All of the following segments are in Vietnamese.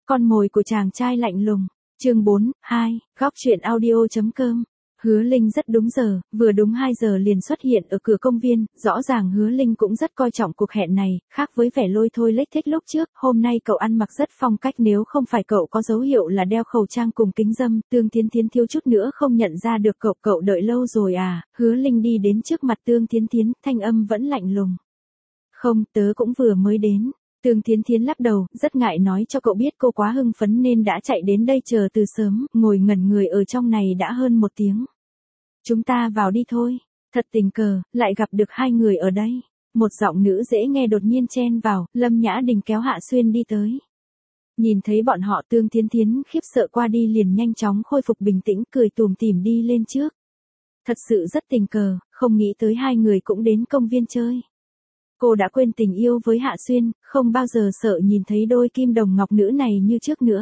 Con mồi của chàng trai lạnh lùng. Chương 4, 2, góc truyện audio.com. Hứa Linh rất đúng giờ, vừa đúng 2 giờ liền xuất hiện ở cửa công viên, rõ ràng Hứa Linh cũng rất coi trọng cuộc hẹn này, khác với vẻ lôi thôi lếch thếch lúc trước, hôm nay cậu ăn mặc rất phong cách, nếu không phải cậu có dấu hiệu là đeo khẩu trang cùng kính râm, Tương Thiến Thiến thiếu chút nữa không nhận ra được cậu đợi lâu rồi à. Hứa Linh đi đến trước mặt Tương Thiến Thiến, thanh âm vẫn lạnh lùng. Không, tớ cũng vừa mới đến. Tương Thiến Thiến lắc đầu, rất ngại nói cho cậu biết cô quá hưng phấn nên đã chạy đến đây chờ từ sớm, ngồi ngẩn người ở trong này đã hơn 1 tiếng. Chúng ta vào đi thôi. Thật tình cờ, lại gặp được 2 người ở đây. Một giọng nữ dễ nghe đột nhiên chen vào, Lâm Nhã Đình kéo Hạ Xuyên đi tới. Nhìn thấy bọn họ, Tương Thiến Thiến khiếp sợ qua đi liền nhanh chóng khôi phục bình tĩnh, cười tủm tỉm đi lên trước. Thật sự rất tình cờ, không nghĩ tới 2 người cũng đến công viên chơi. Cô đã quên tình yêu với Hạ Xuyên, không bao giờ sợ nhìn thấy đôi kim đồng ngọc nữ này như trước nữa.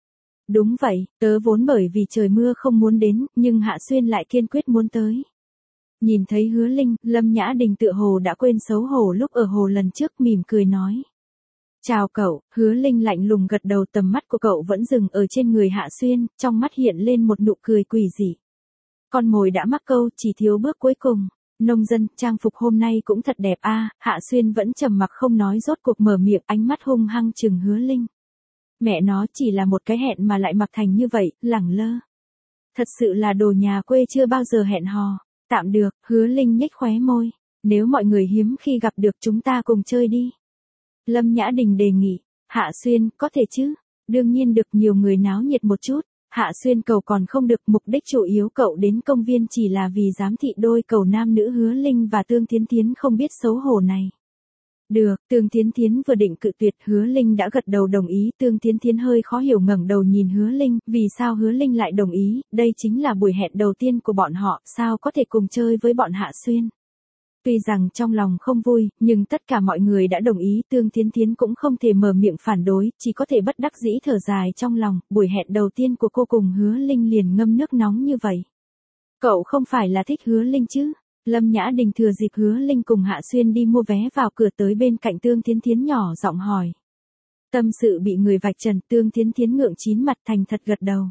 Đúng vậy, tớ vốn bởi vì trời mưa không muốn đến, nhưng Hạ Xuyên lại kiên quyết muốn tới. Nhìn thấy Hứa Linh, Lâm Nhã Đình tựa hồ đã quên xấu hổ lúc ở hồ lần trước, mỉm cười nói. Chào cậu. Hứa Linh lạnh lùng gật đầu, tầm mắt của cậu vẫn dừng ở trên người Hạ Xuyên, trong mắt hiện lên một nụ cười quỷ dị. Con mồi đã mắc câu, chỉ thiếu bước cuối cùng. Nông dân, trang phục hôm nay cũng thật đẹp a. Hạ Xuyên vẫn trầm mặc không nói, rốt cuộc mở miệng, ánh mắt hung hăng trừng Hứa Linh. Mẹ nó, chỉ là một cái hẹn mà lại mặc thành như vậy, lẳng lơ. Thật sự là đồ nhà quê chưa bao giờ hẹn hò. Tạm được. Hứa Linh nhếch khóe môi. Nếu mọi người hiếm khi gặp được, chúng ta cùng chơi đi. Lâm Nhã Đình đề nghị. Hạ Xuyên, có thể chứ? Đương nhiên được, nhiều người náo nhiệt một chút. Hạ Xuyên cầu còn không được, mục đích chủ yếu cậu đến công viên chỉ là vì giám thị đôi cầu nam nữ Hứa Linh và Tương Thiến Thiến không biết xấu hổ này. Được. Tương Thiến Thiến vừa định cự tuyệt, Hứa Linh đã gật đầu đồng ý. Tương Thiến Thiến hơi khó hiểu ngẩng đầu nhìn Hứa Linh, vì sao Hứa Linh lại đồng ý, đây chính là buổi hẹn đầu tiên của bọn họ, sao có thể cùng chơi với bọn Hạ Xuyên. Tuy rằng trong lòng không vui, nhưng tất cả mọi người đã đồng ý, Tương Thiến Thiến cũng không thể mở miệng phản đối, chỉ có thể bất đắc dĩ thở dài trong lòng, buổi hẹn đầu tiên của cô cùng Hứa Linh liền ngâm nước nóng như vậy. Cậu không phải là thích Hứa Linh chứ? Lâm Nhã Đình thừa dịp Hứa Linh cùng Hạ Xuyên đi mua vé vào cửa tới bên cạnh Tương Thiến Thiến nhỏ giọng hỏi. Tâm sự bị người vạch trần, Tương Thiến Thiến ngượng chín mặt, thành thật gật đầu.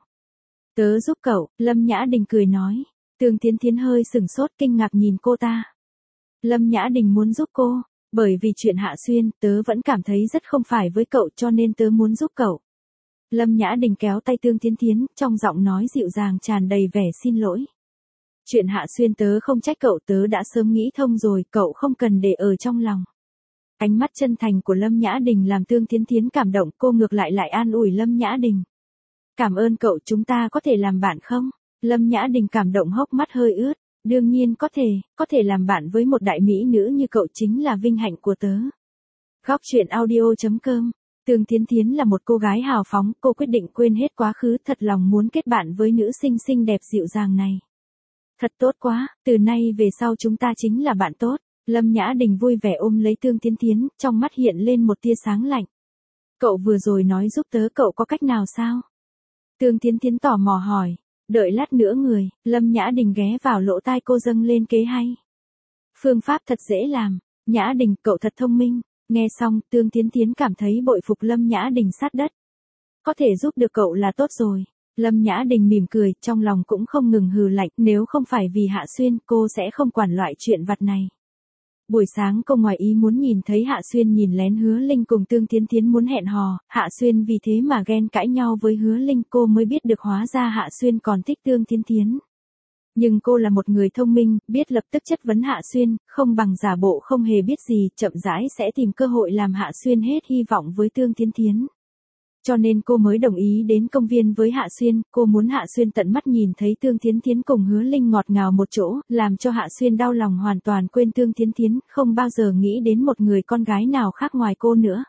Tớ giúp cậu. Lâm Nhã Đình cười nói. Tương Thiến Thiến hơi sửng sốt, kinh ngạc nhìn cô ta. Lâm Nhã Đình muốn giúp cô, bởi vì chuyện Hạ Xuyên, tớ vẫn cảm thấy rất không phải với cậu, cho nên tớ muốn giúp cậu. Lâm Nhã Đình kéo tay Tương Thiến Thiến, trong giọng nói dịu dàng tràn đầy vẻ xin lỗi. Chuyện Hạ Xuyên tớ không trách cậu, tớ đã sớm nghĩ thông rồi, cậu không cần để ở trong lòng. Ánh mắt chân thành của Lâm Nhã Đình làm Tương Thiến Thiến cảm động, cô ngược lại an ủi Lâm Nhã Đình. Cảm ơn cậu, chúng ta có thể làm bạn không? Lâm Nhã Đình cảm động hốc mắt hơi ướt. Đương nhiên có thể làm bạn với một đại mỹ nữ như cậu chính là vinh hạnh của tớ. Góc truyện audio.com. Tương Thiến Thiến là một cô gái hào phóng, cô quyết định quên hết quá khứ, thật lòng muốn kết bạn với nữ sinh xinh đẹp dịu dàng này. Thật tốt quá, từ nay về sau chúng ta chính là bạn tốt. Lâm Nhã Đình vui vẻ ôm lấy Tương Thiến Thiến, trong mắt hiện lên một tia sáng lạnh. Cậu vừa rồi nói giúp tớ, cậu có cách nào sao? Tương Thiến Thiến tò mò hỏi. Đợi lát nữa Lâm Nhã Đình ghé vào lỗ tai cô dâng lên kế hay. Phương pháp thật dễ làm. Nhã Đình, cậu thật thông minh. Nghe xong, Tương Thiến Thiến cảm thấy bội phục Lâm Nhã Đình sát đất. Có thể giúp được cậu là tốt rồi. Lâm Nhã Đình mỉm cười, trong lòng cũng không ngừng hừ lạnh, nếu không phải vì Hạ Xuyên, cô sẽ không quản loại chuyện vặt này. Buổi sáng cô ngoài ý muốn nhìn thấy Hạ Xuyên nhìn lén Hứa Linh cùng Tương Thiến Thiến muốn hẹn hò, Hạ Xuyên vì thế mà ghen cãi nhau với Hứa Linh, cô mới biết được hóa ra Hạ Xuyên còn thích Tương Thiến Thiến. Nhưng cô là một người thông minh, biết lập tức chất vấn Hạ Xuyên, không bằng giả bộ không hề biết gì, chậm rãi sẽ tìm cơ hội làm Hạ Xuyên hết hy vọng với Tương Thiến Thiến. Cho nên cô mới đồng ý đến công viên với Hạ Xuyên, cô muốn Hạ Xuyên tận mắt nhìn thấy Tương Thiến Thiến cùng Hứa Linh ngọt ngào một chỗ, làm cho Hạ Xuyên đau lòng hoàn toàn quên Tương Thiến Thiến, không bao giờ nghĩ đến một người con gái nào khác ngoài cô nữa.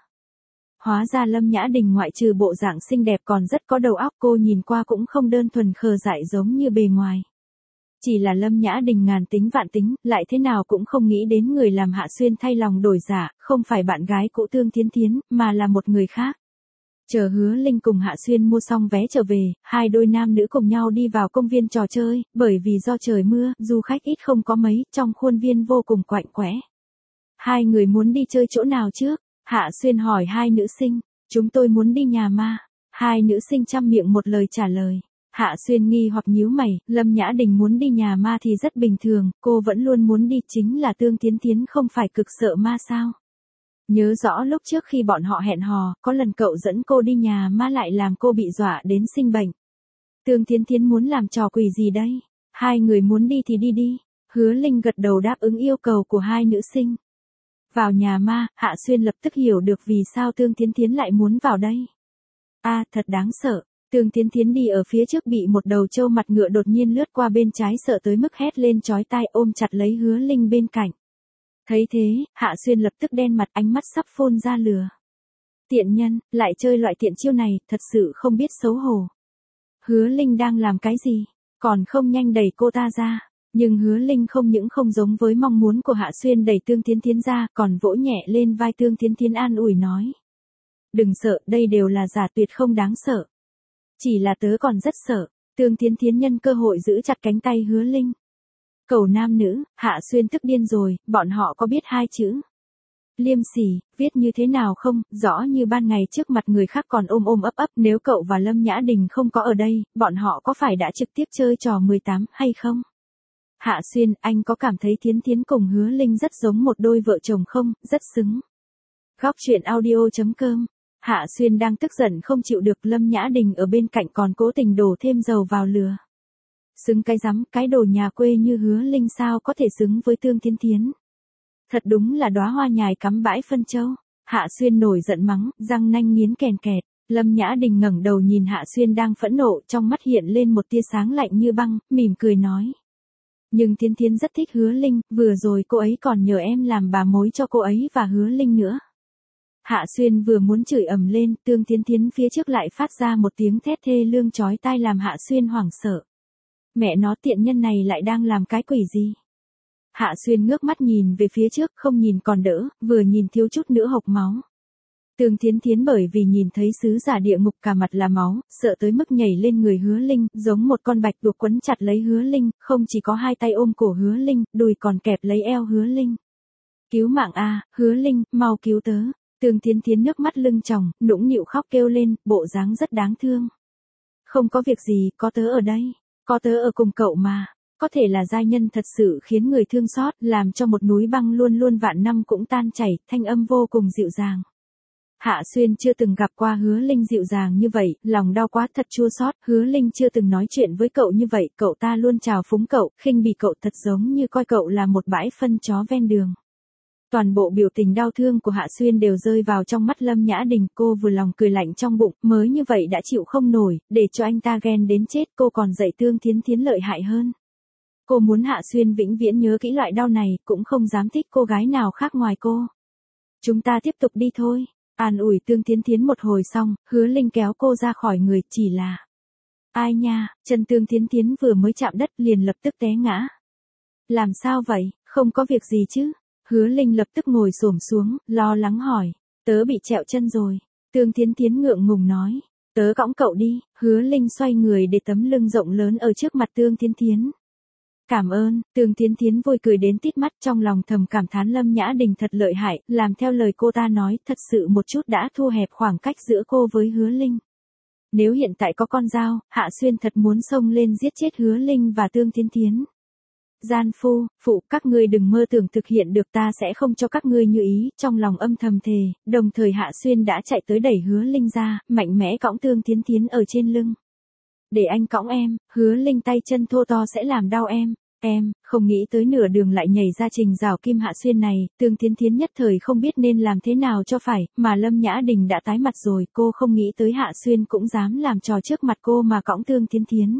Hóa ra Lâm Nhã Đình ngoại trừ bộ dạng xinh đẹp còn rất có đầu óc, cô nhìn qua cũng không đơn thuần khờ dại giống như bề ngoài. Chỉ là Lâm Nhã Đình ngàn tính vạn tính, lại thế nào cũng không nghĩ đến người làm Hạ Xuyên thay lòng đổi dạ, không phải bạn gái cũ Tương Thiến Thiến, mà là một người khác. Chờ Hứa Linh cùng Hạ Xuyên mua xong vé trở về, 2 đôi nam nữ cùng nhau đi vào công viên trò chơi, bởi vì do trời mưa, du khách ít không có mấy, trong khuôn viên vô cùng quạnh quẽ. 2 người muốn đi chơi chỗ nào trước? Hạ Xuyên hỏi 2 nữ sinh. Chúng tôi muốn đi nhà ma. Hai nữ sinh chăm miệng một lời trả lời. Hạ Xuyên nghi hoặc nhíu mày, Lâm Nhã Đình muốn đi nhà ma thì rất bình thường, cô vẫn luôn muốn đi, chính là Tương Tiến Tiến không phải cực sợ ma sao? Nhớ rõ lúc trước khi bọn họ hẹn hò, có lần cậu dẫn cô đi nhà ma lại làm cô bị dọa đến sinh bệnh. Tương Tiến Tiến muốn làm trò quỷ gì đây? Hai người muốn đi thì đi đi. Hứa Linh gật đầu đáp ứng yêu cầu của hai nữ sinh. Vào nhà ma, Hạ Xuyên lập tức hiểu được vì sao Tương Tiến Tiến lại muốn vào đây. Thật đáng sợ. Tương Tiến Tiến đi ở phía trước bị một đầu trâu mặt ngựa đột nhiên lướt qua bên trái, sợ tới mức hét lên chói tai, ôm chặt lấy Hứa Linh bên cạnh. Thấy thế, Hạ Xuyên lập tức đen mặt, ánh mắt sắp phun ra lửa. Tiện nhân, lại chơi loại tiện chiêu này, thật sự không biết xấu hổ. Hứa Linh đang làm cái gì? Còn không nhanh đẩy cô ta ra. Nhưng Hứa Linh không những không giống với mong muốn của Hạ Xuyên đẩy Tương Tiến Tiến ra, còn vỗ nhẹ lên vai Tương Tiến Tiến an ủi nói. Đừng sợ, đây đều là giả, tuyệt không đáng sợ. Chỉ là tớ còn rất sợ. Tương Tiến Tiến nhân cơ hội giữ chặt cánh tay Hứa Linh. Cầu nam nữ, Hạ Xuyên tức điên rồi, bọn họ có biết hai chữ liêm sỉ, viết như thế nào không? Rõ như ban ngày trước mặt người khác còn ôm ôm ấp ấp, nếu cậu và Lâm Nhã Đình không có ở đây, bọn họ có phải đã trực tiếp chơi trò 18 hay không? Hạ Xuyên, anh có cảm thấy Tiến Tiến cùng Hứa Linh rất giống một đôi vợ chồng không? Rất xứng. Góc truyện audio.com. Hạ Xuyên đang tức giận không chịu được, Lâm Nhã Đình ở bên cạnh còn cố tình đổ thêm dầu vào lửa. Xứng cái rắm, cái đồ nhà quê như Hứa Linh sao có thể xứng với Tương Tiến Tiến. Thật đúng là đóa hoa nhài cắm bãi phân châu. Hạ Xuyên nổi giận mắng, răng nanh nghiến kèn kẹt. Lâm Nhã Đình ngẩng đầu nhìn Hạ Xuyên đang phẫn nộ, trong mắt hiện lên một tia sáng lạnh như băng, mỉm cười nói. Nhưng Tiến Tiến rất thích Hứa Linh, vừa rồi cô ấy còn nhờ em làm bà mối cho cô ấy và Hứa Linh nữa. Hạ Xuyên vừa muốn chửi ầm lên, Tương Tiến Tiến phía trước lại phát ra một tiếng thét thê lương chói tai làm Hạ Xuyên hoảng sợ. Mẹ nó, tiện nhân này lại đang làm cái quỷ gì? Hạ Xuyên ngước mắt nhìn về phía trước, không nhìn còn đỡ, vừa nhìn thiếu chút nữa hộc máu. Tương Tiến Tiến bởi vì nhìn thấy sứ giả địa ngục cả mặt là máu, sợ tới mức nhảy lên người Hứa Linh, giống một con bạch tuộc quấn chặt lấy Hứa Linh, không chỉ có hai tay ôm cổ Hứa Linh, đùi còn kẹp lấy eo Hứa Linh. Cứu mạng a, Hứa Linh, mau cứu tớ. Tương Tiến Tiến nước mắt lưng tròng, nũng nịu khóc kêu lên, bộ dáng rất đáng thương. Không có việc gì, có tớ ở đây. Có tớ ở cùng cậu mà. Có thể là giai nhân thật sự khiến người thương xót, làm cho một núi băng luôn luôn vạn năm cũng tan chảy, thanh âm vô cùng dịu dàng. Hạ Xuyên chưa từng gặp qua Hứa Linh dịu dàng như vậy, lòng đau quá thật chua xót. Hứa Linh chưa từng nói chuyện với cậu như vậy, cậu ta luôn trào phúng cậu, khinh bỉ cậu, thật giống như coi cậu là một bãi phân chó ven đường. Toàn bộ biểu tình đau thương của Hạ Xuyên đều rơi vào trong mắt Lâm Nhã Đình, cô vừa lòng cười lạnh trong bụng, mới như vậy đã chịu không nổi, để cho anh ta ghen đến chết, cô còn dạy Tương Tiến Tiến lợi hại hơn. Cô muốn Hạ Xuyên vĩnh viễn nhớ kỹ loại đau này, cũng không dám thích cô gái nào khác ngoài cô. Chúng ta tiếp tục đi thôi. An ủi Tương Tiến Tiến một hồi xong, Hứa Linh kéo cô ra khỏi người, chỉ là. Ai nha, chân Tương Tiến Tiến vừa mới chạm đất liền lập tức té ngã. Làm sao vậy, không có việc gì chứ? Hứa Linh lập tức ngồi xổm xuống, lo lắng hỏi. Tớ bị trẹo chân rồi. Tương Tiến Tiến ngượng ngùng nói. Tớ cõng cậu đi. Hứa Linh xoay người để tấm lưng rộng lớn ở trước mặt Tương Tiến Tiến. Cảm ơn. Tương Tiến Tiến vui cười đến tít mắt, trong lòng thầm cảm thán Lâm Nhã Đình thật lợi hại, làm theo lời cô ta nói, thật sự một chút đã thu hẹp khoảng cách giữa cô với Hứa Linh. Nếu hiện tại có con dao, Hạ Xuyên thật muốn xông lên giết chết Hứa Linh và Tương Tiến Tiến. Gian phu, phụ, các ngươi đừng mơ tưởng thực hiện được, ta sẽ không cho các ngươi như ý, trong lòng âm thầm thề, đồng thời Hạ Xuyên đã chạy tới đẩy Hứa Linh ra, mạnh mẽ cõng Tương Tiến Tiến ở trên lưng. Để anh cõng em, Hứa Linh tay chân thô to sẽ làm đau em. Em, không nghĩ tới nửa đường lại nhảy ra trình rào kim Hạ Xuyên này, Tương Tiến Tiến nhất thời không biết nên làm thế nào cho phải, mà Lâm Nhã Đình đã tái mặt rồi, cô không nghĩ tới Hạ Xuyên cũng dám làm trò trước mặt cô mà cõng Tương Tiến Tiến.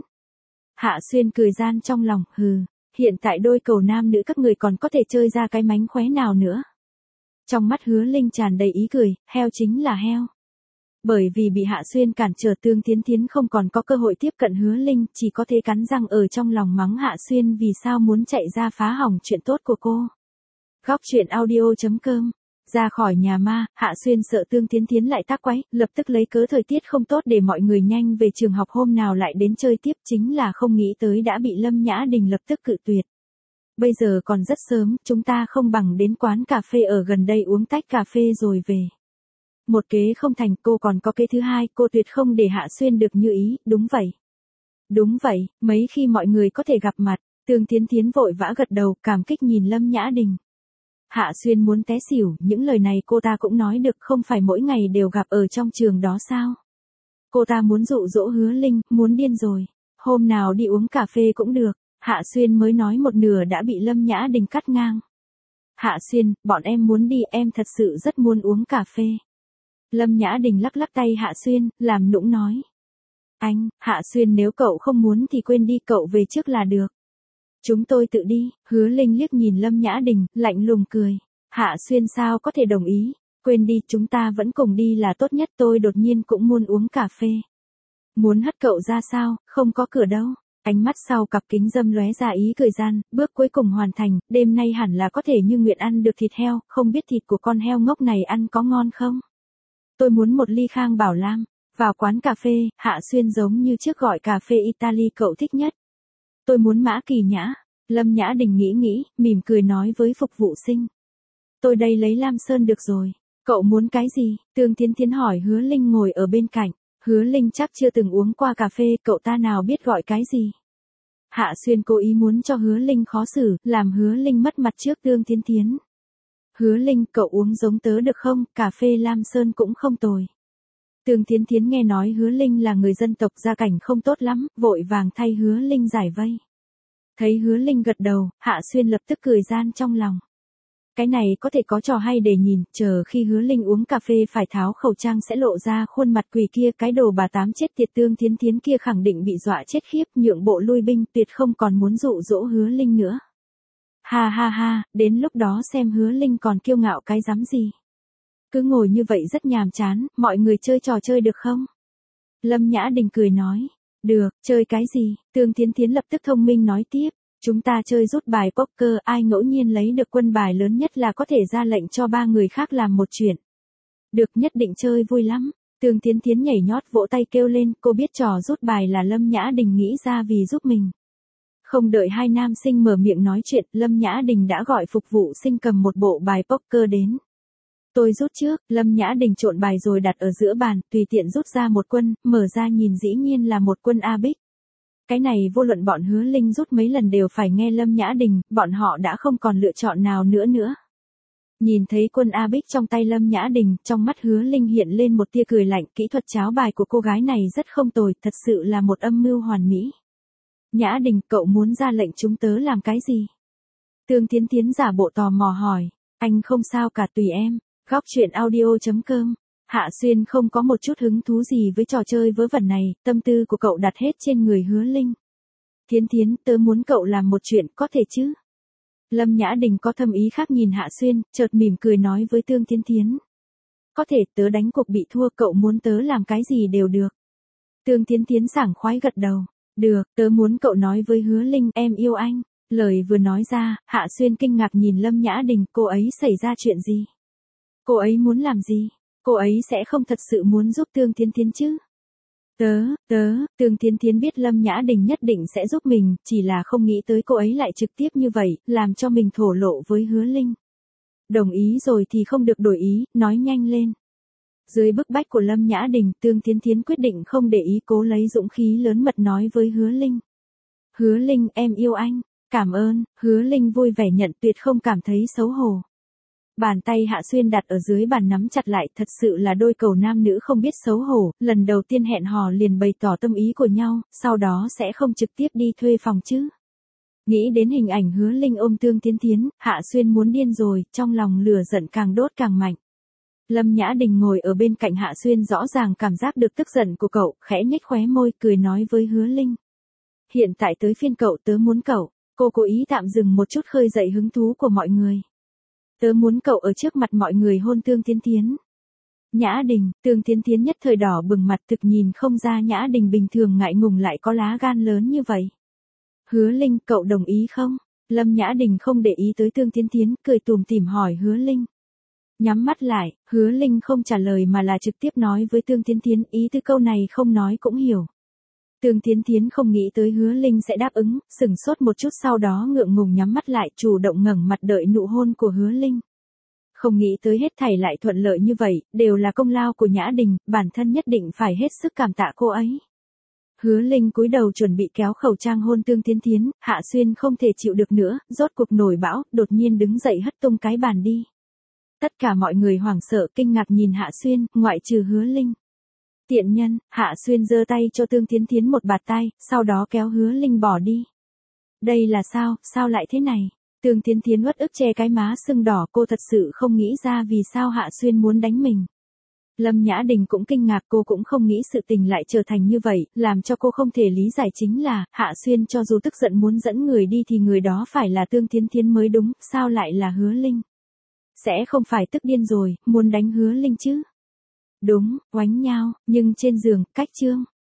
Hạ Xuyên cười gian trong lòng, hừ, hiện tại đôi cầu nam nữ các người còn có thể chơi ra cái mánh khóe nào nữa. Trong mắt Hứa Linh tràn đầy ý cười, heo chính là heo. Bởi vì bị Hạ Xuyên cản trở, Tương Tiến Tiến không còn có cơ hội tiếp cận Hứa Linh, chỉ có thể cắn răng ở trong lòng mắng Hạ Xuyên vì sao muốn chạy ra phá hỏng chuyện tốt của cô. Góc truyện audio.com. Ra khỏi nhà ma, Hạ Xuyên sợ Tương Tiến Tiến lại tác quái, lập tức lấy cớ thời tiết không tốt để mọi người nhanh về trường học, hôm nào lại đến chơi tiếp, chính là không nghĩ tới đã bị Lâm Nhã Đình lập tức cự tuyệt. Bây giờ còn rất sớm, chúng ta không bằng đến quán cà phê ở gần đây uống tách cà phê rồi về. Một kế không thành, cô còn có kế thứ hai, cô tuyệt không để Hạ Xuyên được như ý, đúng vậy. Đúng vậy, mấy khi mọi người có thể gặp mặt, Tương Thiến Thiến vội vã gật đầu, cảm kích nhìn Lâm Nhã Đình. Hạ Xuyên muốn té xỉu, những lời này cô ta cũng nói được, không phải mỗi ngày đều gặp ở trong trường đó sao? Cô ta muốn dụ dỗ Hứa Linh, muốn điên rồi. Hôm nào đi uống cà phê cũng được. Hạ Xuyên mới nói một nửa đã bị Lâm Nhã Đình cắt ngang. Hạ Xuyên, bọn em muốn đi, em thật sự rất muốn uống cà phê. Lâm Nhã Đình lắc lắc tay Hạ Xuyên, làm nũng nói. Anh, Hạ Xuyên, nếu cậu không muốn thì quên đi, cậu về trước là được. Chúng tôi tự đi. Hứa Linh liếc nhìn Lâm Nhã Đình, lạnh lùng cười. Hạ Xuyên sao có thể đồng ý? Quên đi, chúng ta vẫn cùng đi là tốt nhất, tôi đột nhiên cũng muốn uống cà phê. Muốn hất cậu ra sao, không có cửa đâu. Ánh mắt sau cặp kính dâm lóe ra ý cười gian, bước cuối cùng hoàn thành, đêm nay hẳn là có thể như nguyện ăn được thịt heo, không biết thịt của con heo ngốc này ăn có ngon không? Tôi muốn một ly Khang Bảo Lam. Vào quán cà phê, Hạ Xuyên giống như trước gọi cà phê Italy cậu thích nhất. Tôi muốn Mã Kỳ Nhã. Lâm Nhã Đình nghĩ, mỉm cười nói với phục vụ sinh. Tôi đây lấy Lam Sơn được rồi. Cậu muốn cái gì? Tương Thiến Thiến hỏi Hứa Linh ngồi ở bên cạnh. Hứa Linh chắc chưa từng uống qua cà phê, cậu ta nào biết gọi cái gì. Hạ Xuyên cố ý muốn cho Hứa Linh khó xử, làm Hứa Linh mất mặt trước Tương Thiến Thiến. Hứa Linh, cậu uống giống tớ được không, cà phê Lam Sơn cũng không tồi. Tương Thiến Thiến nghe nói Hứa Linh là người dân tộc gia cảnh không tốt lắm, vội vàng thay Hứa Linh giải vây. Thấy Hứa Linh gật đầu, Hạ Xuyên lập tức cười gian trong lòng. Cái này có thể có trò hay để nhìn, chờ khi Hứa Linh uống cà phê phải tháo khẩu trang sẽ lộ ra khuôn mặt quỷ kia, cái đồ bà tám chết tiệt Tương Thiến Thiến kia khẳng định bị dọa chết khiếp, nhượng bộ lui binh, tuyệt không còn muốn dụ dỗ Hứa Linh nữa. Ha ha ha, đến lúc đó xem Hứa Linh còn kiêu ngạo cái dám gì. Cứ ngồi như vậy rất nhàm chán, mọi người chơi trò chơi được không? Lâm Nhã Đình cười nói. Được, chơi cái gì? Tương Thiến Thiến lập tức thông minh nói tiếp. Chúng ta chơi rút bài poker, ai ngẫu nhiên lấy được quân bài lớn nhất là có thể ra lệnh cho 3 người khác làm một chuyện. Được, nhất định chơi vui lắm. Tương Thiến Thiến nhảy nhót vỗ tay kêu lên, cô biết trò rút bài là Lâm Nhã Đình nghĩ ra vì giúp mình. Không đợi hai nam sinh mở miệng nói chuyện, Lâm Nhã Đình đã gọi phục vụ sinh cầm một bộ bài poker đến. Tôi rút trước, Lâm Nhã Đình trộn bài rồi đặt ở giữa bàn, tùy tiện rút ra một quân, mở ra nhìn dĩ nhiên là một quân A Bích. Cái này vô luận bọn Hứa Linh rút mấy lần đều phải nghe Lâm Nhã Đình, bọn họ đã không còn lựa chọn nào nữa. Nhìn thấy quân A Bích trong tay Lâm Nhã Đình, trong mắt Hứa Linh hiện lên một tia cười lạnh, kỹ thuật cháo bài của cô gái này rất không tồi, thật sự là một âm mưu hoàn mỹ. Nhã Đình, cậu muốn ra lệnh chúng tớ làm cái gì? Tương Thiến Thiến giả bộ tò mò hỏi, anh không sao cả, tùy em. Góc truyện audio.com. Hạ Xuyên không có một chút hứng thú gì với trò chơi vớ vẩn này, tâm tư của cậu đặt hết trên người Hứa Linh. Thiến Thiến, tớ muốn cậu làm một chuyện, có thể chứ? Lâm Nhã Đình có thâm ý khác nhìn Hạ Xuyên, chợt mỉm cười nói với Tương Thiến Thiến. Có thể, tớ đánh cuộc bị thua, cậu muốn tớ làm cái gì đều được. Tương Thiến Thiến sảng khoái gật đầu. Được, tớ muốn cậu nói với Hứa Linh, em yêu anh. Lời vừa nói ra, Hạ Xuyên kinh ngạc nhìn Lâm Nhã Đình, cô ấy xảy ra chuyện gì? Cô ấy muốn làm gì? Cô ấy sẽ không thật sự muốn giúp Tương Thiến Thiến chứ? Tương Thiến Thiến biết Lâm Nhã Đình nhất định sẽ giúp mình, chỉ là không nghĩ tới cô ấy lại trực tiếp như vậy, làm cho mình thổ lộ với Hứa Linh. Đồng ý rồi thì không được đổi ý, nói nhanh lên. Dưới bức bách của Lâm Nhã Đình, Tương Thiến Thiến quyết định không để ý, cố lấy dũng khí lớn mật nói với Hứa Linh. Hứa Linh, em yêu anh. Cảm ơn. Hứa Linh vui vẻ nhận, tuyệt không cảm thấy xấu hổ. Bàn tay Hạ Xuyên đặt ở dưới bàn nắm chặt lại, thật sự là đôi cầu nam nữ không biết xấu hổ, lần đầu tiên hẹn hò liền bày tỏ tâm ý của nhau, sau đó sẽ không trực tiếp đi thuê phòng chứ. Nghĩ đến hình ảnh Hứa Linh ôm Tương Thiến Thiến, Hạ Xuyên muốn điên rồi, trong lòng lửa giận càng đốt càng mạnh. Lâm Nhã Đình ngồi ở bên cạnh Hạ Xuyên rõ ràng cảm giác được tức giận của cậu, khẽ nhếch khóe môi, cười nói với Hứa Linh. Hiện tại tới phiên cậu, tớ muốn cậu. Cô cố ý tạm dừng một chút khơi dậy hứng thú của mọi người. Tớ muốn cậu ở trước mặt mọi người hôn Tương Thiến Thiến. Nhã Đình, Tương Thiến Thiến nhất thời đỏ bừng mặt, thực nhìn không ra Nhã Đình bình thường ngại ngùng lại có lá gan lớn như vậy. Hứa Linh, cậu đồng ý không? Lâm Nhã Đình không để ý tới Tương Thiến Thiến, cười tủm tỉm hỏi Hứa Linh. Nhắm mắt lại, Hứa Linh không trả lời mà là trực tiếp nói với Tương Thiến Thiến, ý tứ câu này không nói cũng hiểu. Tương Thiến Thiến không nghĩ tới Hứa Linh sẽ đáp ứng, sững sốt một chút sau đó ngượng ngùng nhắm mắt lại, chủ động ngẩng mặt đợi nụ hôn của Hứa Linh. Không nghĩ tới hết thảy lại thuận lợi như vậy, đều là công lao của Nhã Đình, bản thân nhất định phải hết sức cảm tạ cô ấy. Hứa Linh cúi đầu chuẩn bị kéo khẩu trang hôn Tương Thiến Thiến, Hạ Xuyên không thể chịu được nữa, rốt cuộc nổi bão, đột nhiên đứng dậy hất tung cái bàn đi. Tất cả mọi người hoảng sợ kinh ngạc nhìn Hạ Xuyên, ngoại trừ Hứa Linh. Tiện nhân, Hạ Xuyên giơ tay cho Tương Thiến Thiến một bạt tay, sau đó kéo Hứa Linh bỏ đi. Đây là sao lại thế này? Tương Thiến Thiến uất ức che cái má sưng đỏ, cô thật sự không nghĩ ra vì sao Hạ Xuyên muốn đánh mình. Lâm Nhã Đình cũng kinh ngạc, cô cũng không nghĩ sự tình lại trở thành như vậy, làm cho cô không thể lý giải chính là, Hạ Xuyên cho dù tức giận muốn dẫn người đi thì người đó phải là Tương Thiến Thiến mới đúng, sao lại là Hứa Linh? Sẽ không phải tức điên rồi, muốn đánh Hứa Linh chứ? Đúng, oánh nhau, nhưng trên giường, cách chương.